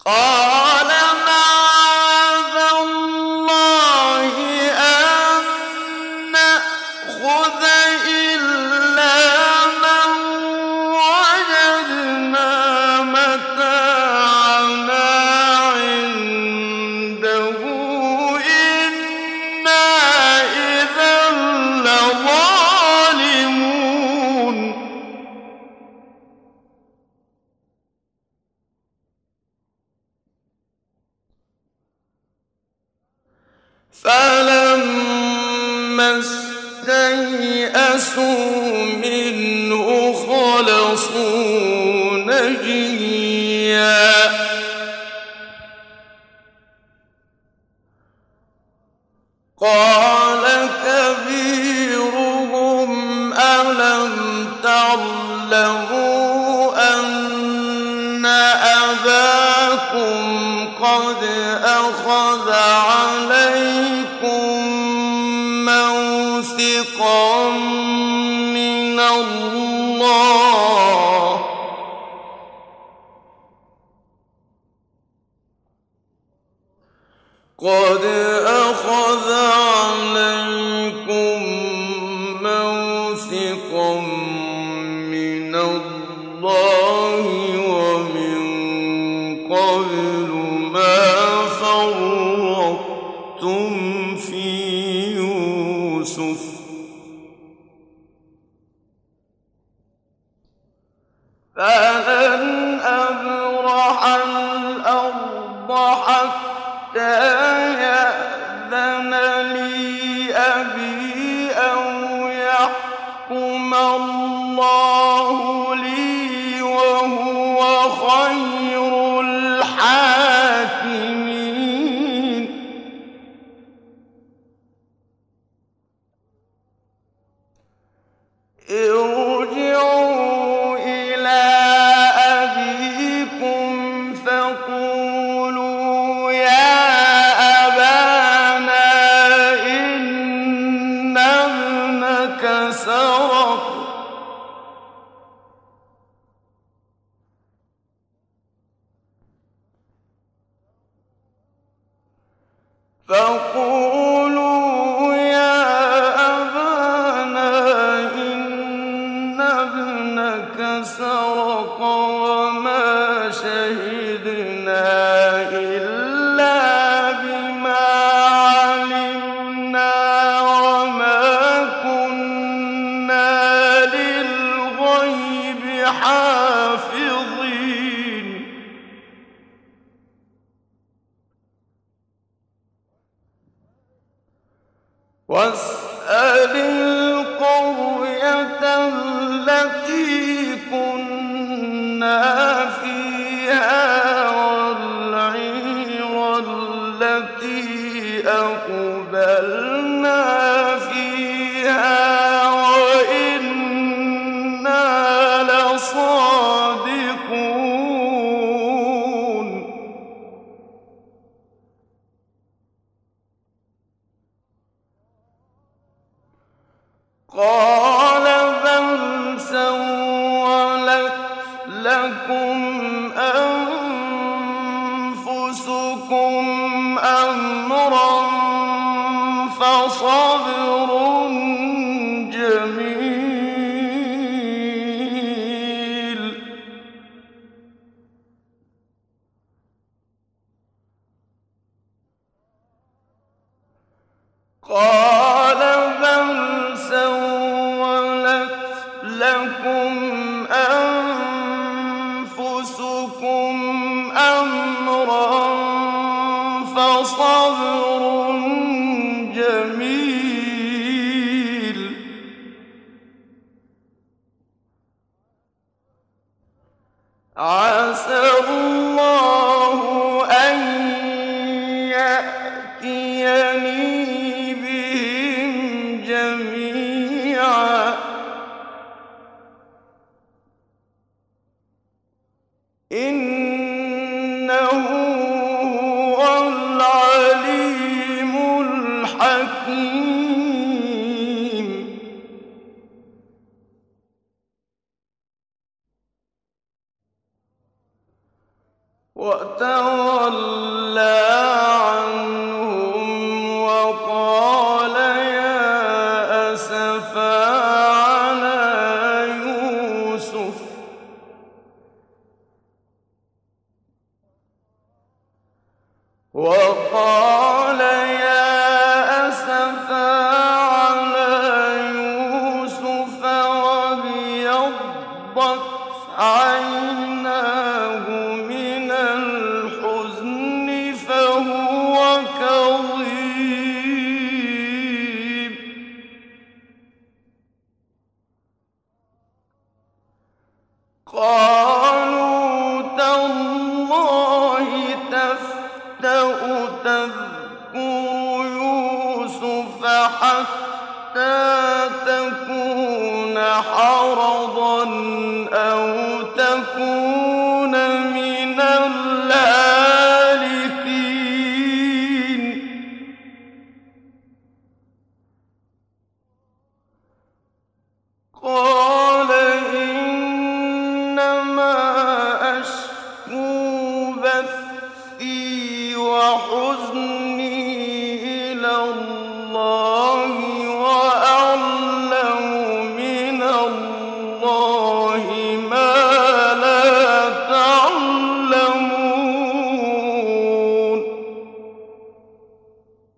قال معاذ الله أن نأخذ إلا من وجدنا متاعنا عنده إنا إذا لظالمون. فلما استيئسوا منه خلصوا نجيا قال كبيرهم ألم تعلموا أن أباكم قد أخذ عليكم موثقا من الله ومن قبل ما فرطتم في يوسف فلن أبرح الأرض حتى يأذن لي أبي أو يحكم الله لي وهو خير الحاكمين. ارجعوا إلى أبيكم فقولوا يا أبانا إن ابنك سرق وما شهدنا إلا بما علمنا وما كنا للغيب حافظين. واسأل القرية التي كنا فيها والعير التي أقبلنا فيها وإنا لصادقون. قال بل سولت لكم أنفسكم أمرا فصبر جميل. قال بل سولت لكم أنفسكم أمرا فصبر جميل. عسى الله أن يأتيني بهم جميعا إنه هو العليم الحكيم. وتولى عنهم وقال يا أسفا على يوسف وابيضت عيناه من الحزن فهو كظيم قالوا تالله تفتأ تذكر يوسف حتى تكون حرضا أو تكون من الهالكين قال إنما أشكو بثي وحزني إلى الله وأعلم من الله